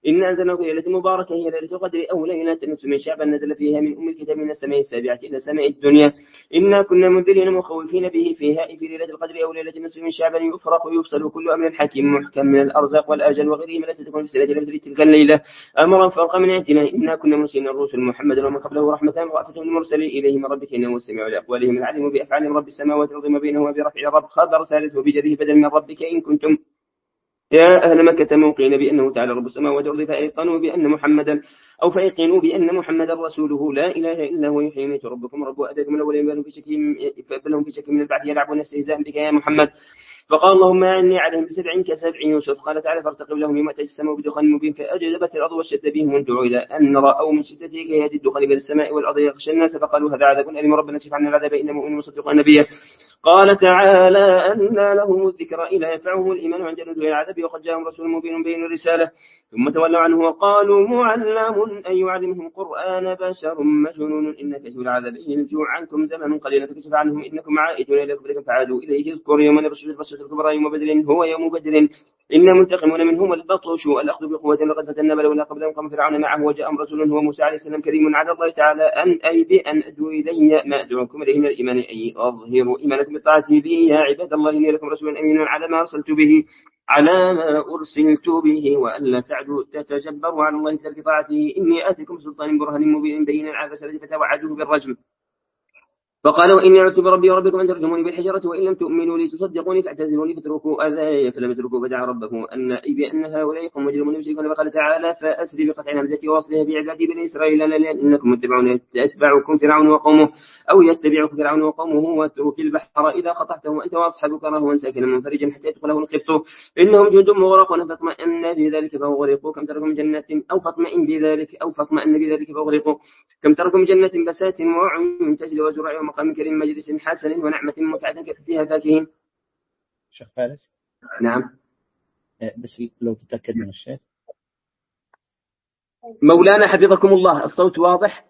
C: إن أنزلناه في ليلة مباركة هي ليلة القدر أو ليلة نصف من شعبان نزل فيها من أم الكتاب من السماء السابعة إلى السماء الدنيا إنا كنا منذرين مخوفين به فيها في ليلة القدر أو ليلة نصف من شعبان يفرق ويفصل كل أمر حكيم محكم من الأرزاق والآجال وغيره من التي تكون في السنة التي تلك الليلة أمرا فرقا من عندنا إنا كنا مرسلين الرسل محمد ومن قبله رحمة ورأفة للمرسلين إليه من ربك إنه السميع لأقوالهم العليم بأفعال رب السماوات والأرض ما بينهما برفع رب خبر ثالث وبجره بدل من ربك إن كنتم يا أهل مكة موقين بأنه تعالى رب السماوات والأرض فأيقنوا بأن محمدا أو فأيقنوا بأن محمدا رسوله لا إله إلا هو يحيي ويميت ربكم رب أبيكم الأولين بل هم في شك بل هم في شك من البعث يلعبون استهزاء بك يا محمد فقال اللهم أعني عليهم بسبع كسبع يوسف قال تعالى فارتقب لهم يوم تأتي السماء بدخان مبين فأجدبت الأرض واشتد بهم وانتعوا إلى أن رأوا من شدة كيات الدخان بين السماء والأرض يغشى الناس فقالوا هذا عذاب أليم ربنا اكشف عنا العذاب إنه مؤمن مصدق نبيا قال تعالى أنى لهم الذكرى إلى ينفعهم الإيمان عند نزول العذاب وقد جاءهم رسول مبين بين الرسالة ثم تولوا عنه وقالوا معلم أن يعلمهم قرآن بشر مجنون إن كشف العذاب الجوع عنكم زمن قليلا فكشف عنهم إنكم عائدون إلى كفركم فعادوا إليه اذكر يوم نبشر البشرة الكبرى يوم بدر هو يوم بدر إن منتقمون منهم البطش الأخذ بقوة لقد فتنا بلونا قبلهم قوم فرعون معه وجاءهم رسول هو موسى عليه السلام كريم على الله تعالى أن أي بأن أدعوا إلي ما أدعوكم إليه من الإيمان أي أظهروا إيمانكم بطاعته لي يا عباد الله إني لكم رسول أمين على ما أرسلت به على ما أرسلت به وألا تعدوا تتجبروا على الله ترك طاعته إني آتيكم سلطان برهان مبين بين على رسالة فتوعدوه بالرجم فقال وإني عدت بربي وربكم أن ترجموني بالحجرة وإن لم تؤمنوا لي تصدقوني فاعتزلوني فاتركوا أذاي فلم يتركوا فدعا ربه أن بأن هؤلاء قوم مجرمون يشركون فقال تعالى فأسري بقطع همزتي ووصلها بعبادي بني إسرائيل لأنكم متبعون يتبعكم فرعون وقومه أو يتبعكم فرعون وقومه واترك البحر إذا قطعته أنت وأصحابك رهوا ساكنا منفرجا حتى يدخله القبط إنهم جند مغرقون فاطمئن بذلك فأغرقوا كم تركوا من جنات أو فاطمئن بذلك أو فاطمئن بذلك فأغرقوا كم تركوا من جنات بسات وعيون تجري وزرع ومقام كريم مجلس حسن ونعمة متعة فيها فاكهين.
B: شيخ فارس.
C: نعم.
B: بس لو تتأكد من الشيخ.
C: مولانا حفظكم الله الصوت واضح؟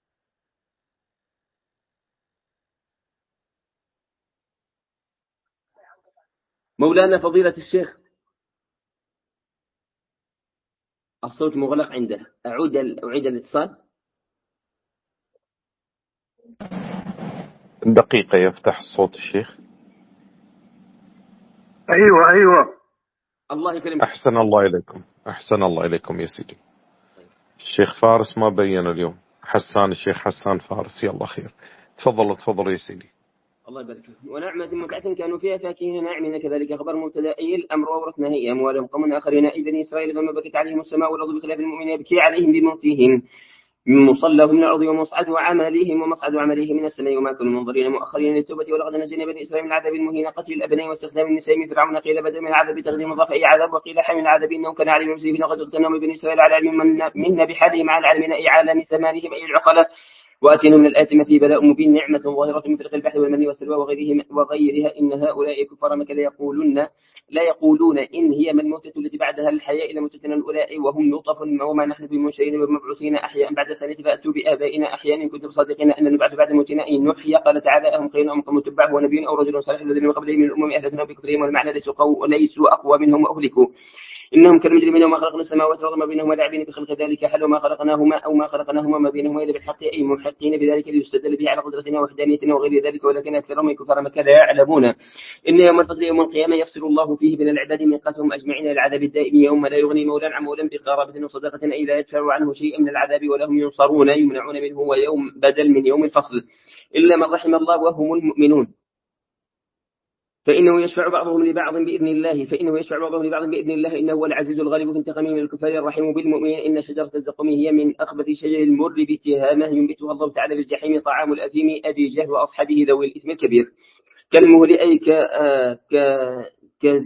C: مولانا فضيلة الشيخ الصوت مغلق عنده أعود أعيد الاتصال.
A: دقيقة يفتح صوت الشيخ.
D: أيوة أيوة
C: الله يكرمك.
A: أحسن الله إليكم أحسن الله إليكم يا سيدي. الشيخ فارس ما بين اليوم. حسان الشيخ حسان فارس يلا خير. تفضل تفضل يا سيدي.
C: الله يبارك فيك. ونعمة متعة كانوا فيها فاكهين ناعمين كذلك خبر مبتدا أي الأمر وورثناه هي أموالهم قوم آخرين أي بني إسرائيل فما بكت عليهم السماء والأرض بخلاف المؤمنين يبكي عليهم بموتهم من مصلهم من الأرض ومصعد عملهم ومصعد عملهم من السماء وما كانوا منظرين مؤخرين للتوبة ولقد نجينا بني إسرائيل من العذاب المهين قتل الأبناء واستخدام النساء من فرعون قيل بدل من العذاب تقديم مضاف أي عذاب وقيل حمل العذاب إنه كان عليهم مسلمين لقد اغتنوا من بني إسرائيل على علم منا بحالهم على العالمين أي عالم زمانهم أي العقلاء وأتينا من الآيات ما فيه بلاء مبين نعمة ظاهرة من فرق البحر والمن والسلوى وغيرها وغيرها إن هؤلاء كفار مكة لا يقولون لا يقولون إن هي من الموتة التي بعدها الحياة إلى موتتنا الأولى وهم يطف وما نحن بمنشرين ومبعوثين أحياء بعد ثانية فأتوا بآبائنا أحيانا إن كنتم صادقين أن نبعث بعد موتنا إن نحيى قال تعالى أهم قيل أم قوم تبع هو نبي أو رجل صالح الذين من قبلهم من الأمم أهلكنا بكفرهم والمعنى ليسوا قوي ليسوا أقوى منهم وأهلكوا إنهم كالمجرمين وما خلقنا السماوات والأرض ما بينهما لاعبين بخلق ذلك حل وما خلقناهما أو ما خلقناهما ما بينهما إلا بالحق أي محقين بذلك ليستدل به على قدرتنا ووحدانيتنا وغير ذلك ولكن أكثرهم كفار مكة لا يعلمون إن يوم الفصل يوم القيامة يفصل الله فيه بين العباد ميقاتهم أجمعين إلى العذاب الدائم يوم لا يغني مولى عن مولى بقرابة وصدقة أي لا يدفع عنه شيئا من العذاب ولهم ينصرون يمنعون منه ويوم بدل من يوم الفصل إلا من رحم الله وهم المؤمنون فإنه يشفع بعضهم لبعض بإذن الله فإنه يشفع بعضهم لبعض بإذن الله إنه هو العزيز الغالب في انتقامه من الكفار الرحيم بالمؤمنين إن شجرة الزقوم هي من أخبث شجر المر باتهامه ينبتها الله تعالى في الجحيم طعام الأثيم أبي جهل وأصحابه ذوي الإثم الكبير كالمهل أي ك ك ك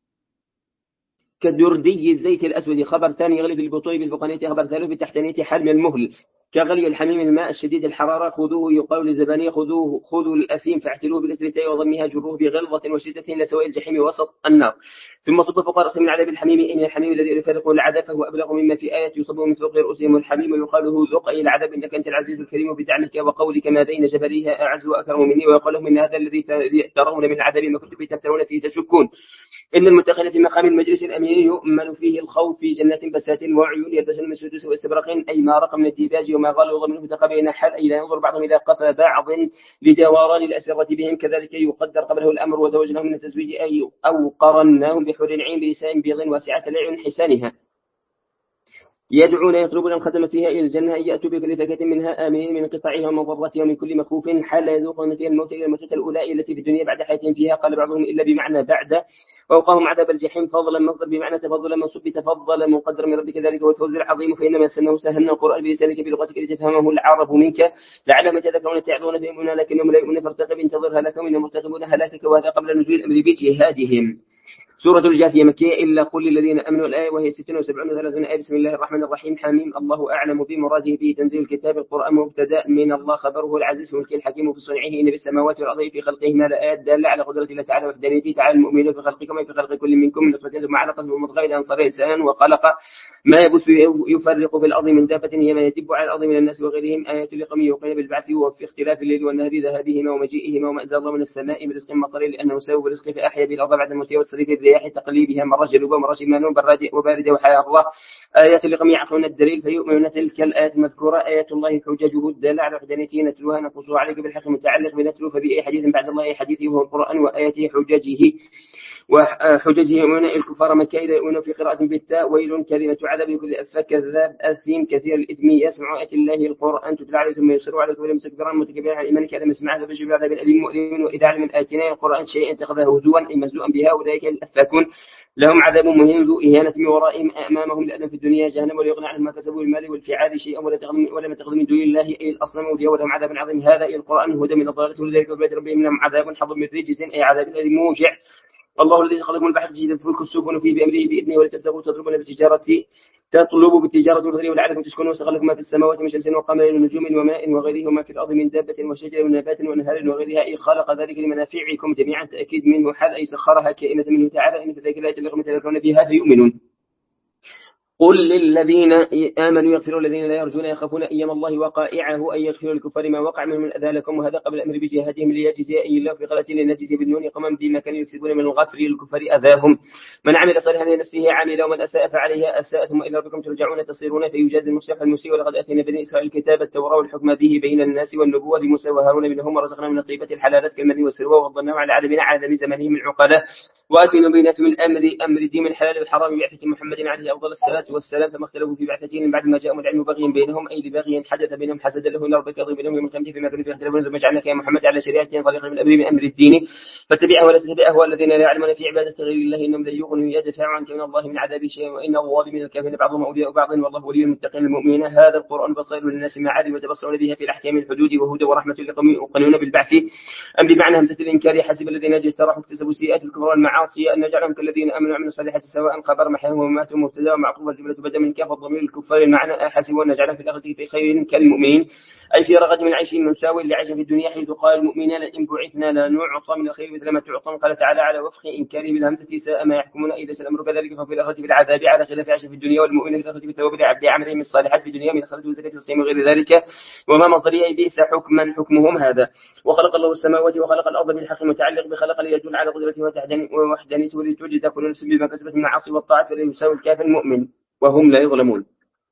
C: كدردي الزيت الأسود خبر ثاني يغلي في البطون بالفقانية خبر ثالث بالتحتانية حلم المهل كغلي الحميم الماء الشديد الحرارة خذوه يقال للزبانية خذوه خذوا الأثيم فاعتلوه بكسر التاء وضمها جروه بغلظة وشدة إلى سواء الجحيم وسط النار ثم صب فوق رأس من عذاب الحميم إن الحميم الذي يفرق العذاب فهو أبلغ مما في آية يصب من فوق رؤوسهم الحميم ويقال له ذق أي العذاب إنك أنت العزيز الكريم بزعمك وقولك ما بين جبليها أعز وأكرم مني ويقال لهم إن هذا الذي ترون من العذاب ما كنتم به تفترون فيه تشكون إن المتقين في مقام المجلس الأمين يؤمن فيه الخوف في جنات بسات وعيون يلبسون من سدوس واستبرق أي ما رق من الديباج وما غلظ منه متقابلين حال أي لا ينظر بعضهم إلى قفا بعض لدوران الأسرة بهم كذلك يقدر قبله الأمر وزوجناهم من التزويج أي أو قرناهم بحور عين بنساء بيض واسعة العيون حسانها يدعون يطلبون الختم فيها إلى الجنة أن يأتوا بكل فاكهة منها آمنين من قطعها ومضرتها ومن كل مخوف حال يذوقون فيها الموت إلى الموتة الأولى التي في الدنيا بعد حياتهم فيها قال بعضهم إلا بمعنى بعد ووقاهم عذاب الجحيم فضلا مصدر بمعنى تفضلا منصوب بتفضل مقدر من ربك ذلك هو الفوز العظيم فإنما سنه سهلنا القرآن بلسانك بلغتك لتفهمه العرب منك لعلهم يتذكرون تعظون فيؤمنون لكنهم لا يؤمنون فارتقب انتظر هلاكهم إنهم مرتقبون هلاكك وهذا قبل نزول الأمر بجهادهم. سورة الجاثية مكية إلا قل للذين أمنوا الآية وهي ستون وسبعون وثلاثون آية. بسم الله الرحمن الرحيم حميم الله أعلم بمراده به تنزيل الكتاب القرآن مبتدأ من الله خبره العزيز في ملكه الحكيم في صنعه إن بالسماوات والأرض في خلقه ما لآيات دالة على قدرة الله تعالى وحدانيته تعالى المؤمنون في خلقكم وفي خلق كل منكم من نطفة ثم علقة ومضغة إلى أن صار إنسانا وخلق ما يبث يفرق في الأرض من دابة هي ما يدب على الأرض من الناس وغيرهم آيات لقوم يوقنون بالبعث وفي اختلاف الليل والنهار ذهابهما ومجيئهما وما أنزل الله من السماء من رزق مطر لأنه سبب الرزق فأحيا بالأرض بعد موتها والصريف الرياح تقليبها مرة جنوبا مرة شمالا وباردة وحارة آيات لقوم يعقلون الدليل فيؤمنون تلك الآيات المذكورة آيات الله حججه الدالة على وحدانيته نتلوها نقصها عليك بالحق متعلق بنتلو فبأي حديث بعد الله حديثه وهو القرآن وآياته حججه وحججه يؤمنون الكفار مكة إذا يؤمنون في قراءة بالتاء ويل كلمة عذاب يكل أفك كذاب أثيم كثير الإثم يسمع آيات الله القرآن تتلى عليه ثم يصر على كبير مستكبرا متكبرا على إيمانك هذا مسمعه فبشر بعذاب أليم مؤلم وإذا علم من آياتنا القرآن شيئا اتخذه هزوا أي مهزوءا بها أولئك الأفاكون لهم عذاب مهين ذو إهانة من ورائهم أمامهم لأن في الدنيا جهنم وليغنى عنهم ما كسبوا المال والفعال شيئا ولا تقدم ولا ما تقدم من دون الله أي الأصنام ولهم عذاب عظيم هذا القرآن هدى من الضلالة ولذلك وبيت ربهم منهم عذاب حظ من رجس أي عذاب الذي موجع الله الذي خلقكم البحر تجري الفلك السفن فيه بأمره بإذنه ولتبتغوا تضربون بالتجارة تطلبوا بالتجارة والغير ولعلكم تشكرون وسخر لكم ما في السماوات من شمس وقمر ونجوم وماء وغيره وما في الأرض من دابة وشجر ونبات ونهار وغيرها أي خلق ذلك لمنافعكم جميعا تأكيد منه حال أي سخرها كائنة منه تعالى إن في ذلك الآية لقوم يتذكرون بها فيؤمنون. قل للذين آمنوا يغفروا الذين لا يرجون يخافون أيام الله وقائعه أن يغفروا الكفار ما وقع منهم من أذى لكم وهذا قبل الأمر بجهادهم ليجزي أي الله في قلة لنجزي بالنون قما بما كانوا يكسبون من الغفر للكفار أذاهم من عمل صالحا لنفسه عامل ومن أساء فعليها أساء ثم إلى ربكم ترجعون تصيرون فيجازي المصلح المسيء ولقد أتينا بني إسرائيل الكتاب التوراة والحكم به بين الناس والنبوة لموسى وهارون منهم ورزقنا من الطيبات الحلالات كالمن والسلوى وفضلناهم على العالمين عالم زمانهم العقلاء وآتينا بينات من أمر أمر الدين من الحلال والحرام بعثة محمد عليه أفضل الصلاة والسلام فما اختلفوا في بعثتين بعد ما جاءهم العلم بغي بينهم أي لبغي حدث بينهم حسد له إلى ربك يقضي بينهم يوم القيامة فيما كانوا فيه يختلفون ثم جعلناك يا محمد على شريعة طريقة من أمر من أمر الدين فاتبعها ولا تتبع أهواء الذين لا يعلمون في عبادة غير الله إنهم لا يغنون يدفع عنك من الله من عذاب شيء وإن الظالمين الكافرين بعضهم أولياء بعض والله ولي المتقين المؤمنين هذا القرآن بصير للناس معارف وتبصرون بها في الأحكام الحدود وهدى ورحمة لقوم يوقنون بالبعث أم بمعنى همزة الإنكار حسب الذين اجترحوا اكتسبوا سيئات الكفر والمعاصي أن نجعلهم كالذين آمنوا وعملوا الصالحات سواء خبر محيهم وماتوا مبتدا ومعطوف الجملة بدأ من كاف الضمير الكفار المعنى حسبوا أن نجعلهم في الآخرة في خير كالمؤمنين أي في رغد من عيش مساوي لعيش في الدنيا حيث قال المؤمنين إن بعثنا لا نعطى من الخير مثل ما تعطون قال تعالى على وفق إنكاره بالهمزة ساء ما يحكمون إذا الأمر كذلك ففي الآخرة بالعذاب على خلاف عيش في الدنيا والمؤمنين في الآخرة بالثواب لعبد عملهم الصالحات في الدنيا من الصلاة والزكاة والصيام وغير ذلك وما مصدري أي بئس حكما حكمهم هذا وخلق الله السماوات وخلق الأرض بالحق متعلق بخلق ليدل على قدرته ووحدانيته ولتوجد كل نفس بما كسبت من معاصي والطاعات فلا يساوي الكافر المؤمن وهم لا يظلمون.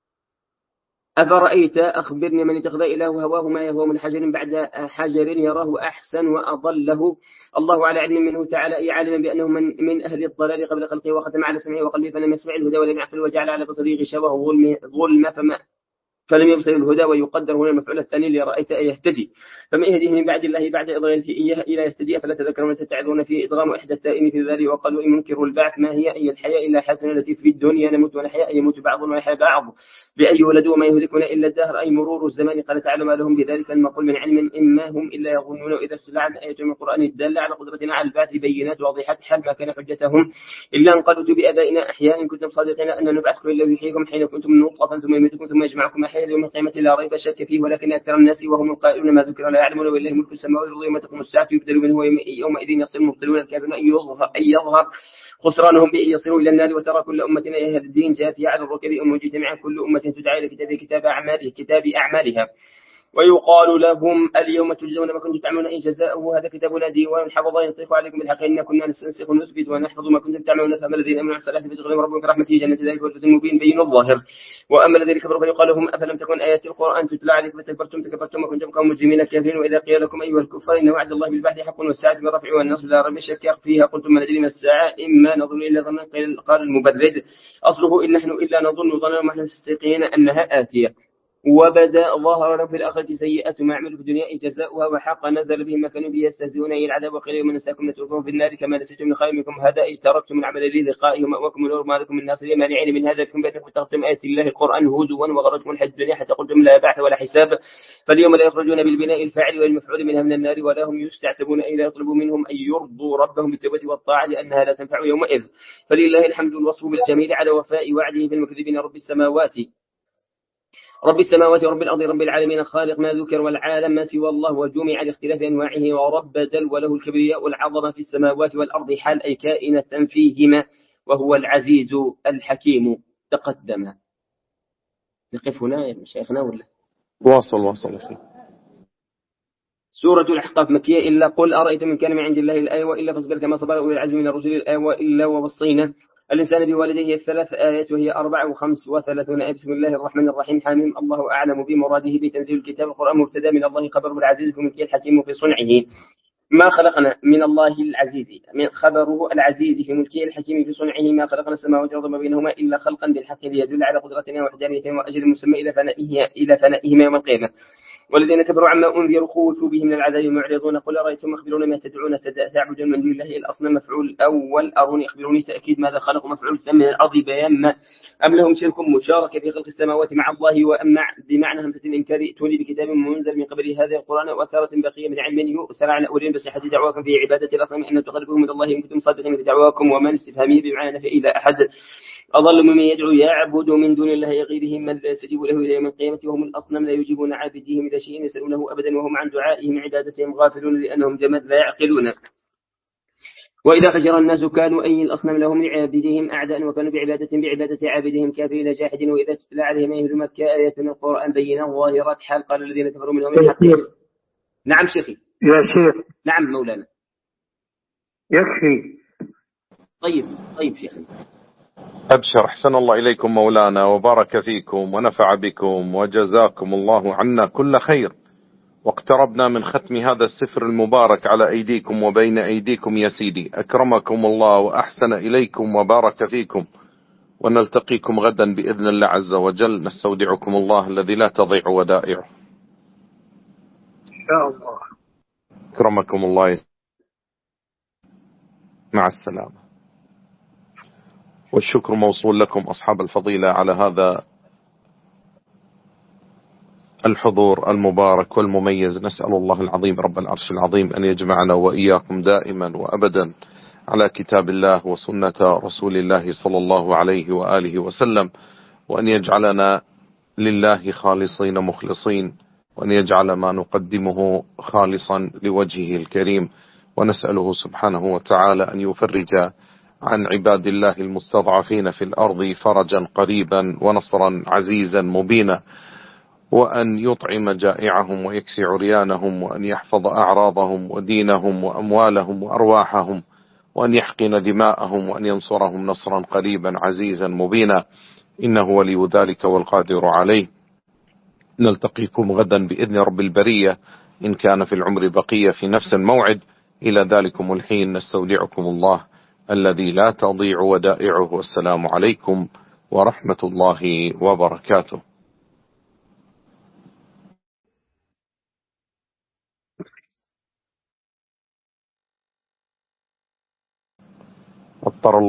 C: أفرأيت أخبرني من اتخذ إله هواه ما يهوى من حجر بعد حجر يراه أحسن وأضله الله على علم منه تعالى أي عالما بأنه من, من أهل الضلال قبل خلقه وختم على سمعه وقلبه فلم يسمع الهدى ولم يعقل وجعل على بصره غشاوة ظلم فما فلم يبصر الهدى ويقدر هنا المفعول الثاني لرأيت أن يهتدي فما يهديه من بعد الله بعد إضلاله إياه إلى يهتدي فلا تذكرون تتعظون في إضغام إحدى التائم في ذلك وقالوا إن منكروا البعث ما هي أي الحياة إلا حياتنا التي في الدنيا نموت ونحيا أي يموت بعض ونحيا بعض بأي ولد وما يهلكنا إلا الدهر أي مرور الزمان قال تعالى ما لهم بذلك المقول من علم إما هم إلا يظنون إذا استلعت آية من القرآن الدالة على قدرتنا على البعث بينات واضحات حال ما كان حجتهم إلا أن قالوا بآبائنا أحياء إن كنتم صادقين أن نبعثكم إلا يحييكم حين كنتم نطفة ثم يميتكم ثم يجمعكم أحياء يوم القيامة لا ريب شك فيه ولكن أكثر الناس وهم القائلون ما ذكر لا يعلمون ولله ملك السماوات والأرض يوم تقوم الساعة يبدل منه يومئذ يصير المبطلون الكافرون أن يظهر أن يظهر خسرانهم بأن يصيروا إلى النار وترى كل أمة أهل الدين جاثية على الركب أم مجتمعة كل أمة تدعى إلى كتاب كتاب أعماله كتاب أعمالها ويقال لهم اليوم تجزون ما كنتم تعملون إن جزاؤه هذا كتابنا ديوان حفظ ينطق عليكم بالحق إنا كنا نستنسخ ونثبت ونحفظ ما كنتم تعملون فأما الذين آمنوا الصلاة فيدخلهم ربهم برحمته جنة ذلك والفوز المبين بين الظاهر وأما الذين كفروا فيقال لهم أفلم تكن آيات القرآن تتلى عليكم فتكبرتم تكبرتم وكنتم قوم مجرمين كافرين وإذا قيل لكم أيها الكفار إن وعد الله بالبعث حق والساعة بالرفع والنصب لا ريب شك فيها قلتم ما ندري ما الساعة إما نظن إلا ظنا قال المبرد أصله إن نحن إلا نظن ظنا ونحن مستيقنين أنها آتية وبدا ظهر في الآخرة سيئة ما عملوا في الدنيا جزاؤها وحق نزل بهم ما كانوا به يستهزئون إلى العذاب وقيل يوم نساكم نتركهم في النار كما نسيتم من خيركم هذا إذ تركتم العمل للقاء ومأواكم النور ما لكم من ناصرين مانعين من هذا لكم بأنكم تختم آيات الله القرآن هزوا وغرتكم الحياة الدنيا حتى قلتم لا بعث ولا حساب فاليوم لا يخرجون بالبناء الفاعل والمفعول منها من النار ولا هم يستعتبون إلا يطلبوا منهم أن يرضوا ربهم بالتوبة والطاعة لأنها لا تنفع يومئذ فلله الحمد الوصف بالجميل على وفاء وعده بالمكذبين رب السماوات رب السماوات ورب الأرض رب العالمين خالق ما ذكر والعالم ما سوى الله وجمع لاختلاف أنواعه ورب دل وله الكبرياء العظمة في السماوات والأرض حال أي كائنة فيهما وهو العزيز الحكيم تقدم. نقف هنا يا شيخنا ولا
A: واصل واصل أخي.
C: سورة الأحقاف مكية إلا قل أرأيتم من كان من عند الله الآية وإلا فاصبر كما صبر أولي العزم من الرسل الآية وإلا ووصينا الإنسان بوالديه الثلاث آيات وهي أربع وخمس وثلاثون. بسم الله الرحمن الرحيم حاميم الله أعلم بمراده بتنزيل الكتاب القرآن مبتدأ من الله خبره العزيز في ملكه الحكيم في صنعه ما خلقنا من الله العزيز من خبره العزيز في ملكه الحكيم في صنعه ما خلقنا السماوات والأرض ما بينهما إلا خلقا بالحق ليدل على قدرتنا وحدانيتنا وأجل مسمى إلى فنائه إلى فنائهما يوم القيامة والذين كفروا عما أنذروا خوفوا به من العذاب معرضون قل أرأيتم أخبروني ما تدعون تعبدون من دون الله الأصنام مفعول أول أروني أخبروني تأكيد ماذا خلقوا مفعول ثم الأرض بيان ما أم لهم شرك مشاركة في خلق السماوات مع الله وأما بمعنى همزة الإنكار ائتوني بكتاب منزل من قبل هذا القرآن وأثارة بقية من علم يؤثر على أولين بصحة دعواكم في عبادة الأصنام إن تقربهم من الله إن كنتم صادقين في دعواكم ومن استفهامه بمعنى نفي إلى أحد أضل ممن يدعو يعبد من دون الله غيرهم من لا يستجيب له إلى يوم القيامة وهم الأصنام لا يجيبون عابديهم إلى شيء يسألونه أبدا وهم عن دعائهم عبادتهم غافلون لأنهم جماد لا يعقلون وإذا فجر الناس كانوا أي الأصنام لهم لعابدهم أعداء وكانوا بعبادة بعبادة عابدهم كافرين جاحدين وإذا تتلى عليهم أهل مكة آيات من القرآن بينا ظاهرات حال قال الذين كفروا منهم الحق. نعم شيخي.
D: يا شيخ.
C: نعم مولانا.
D: يكفي.
C: طيب طيب شيخي.
A: أبشر أحسن الله إليكم مولانا وبارك فيكم ونفع بكم وجزاكم الله عنا كل خير واقتربنا من ختم هذا السفر المبارك على أيديكم وبين أيديكم يا سيدي أكرمكم الله وأحسن إليكم وبارك فيكم ونلتقيكم غدا بإذن الله عز وجل نستودعكم الله الذي لا تضيع ودائعه
D: إن شاء الله.
A: أكرمكم الله مع السلامة. والشكر موصول لكم أصحاب الفضيلة على هذا الحضور المبارك والمميز. نسأل الله العظيم رب العرش العظيم أن يجمعنا وإياكم دائما وأبدا على كتاب الله وسنة رسول الله صلى الله عليه وآله وسلم وأن يجعلنا لله خالصين مخلصين وأن يجعل ما نقدمه خالصا لوجهه الكريم ونسأله سبحانه وتعالى أن يفرج عن عباد الله المستضعفين في الأرض فرجا قريبا ونصرا عزيزا مبينا وأن يطعم جائعهم ويكسي عريانهم وأن يحفظ أعراضهم ودينهم وأموالهم وأرواحهم وأن يحقن دماءهم وأن ينصرهم نصرا قريبا عزيزا مبينا إنه ولي ذلك والقادر عليه. نلتقيكم غدا بإذن رب البرية إن كان في العمر بقية في نفس الموعد. إلى ذلكم الحين نستودعكم الله الذي لا تضيع ودائعه والسلام عليكم ورحمة الله وبركاته. اضطر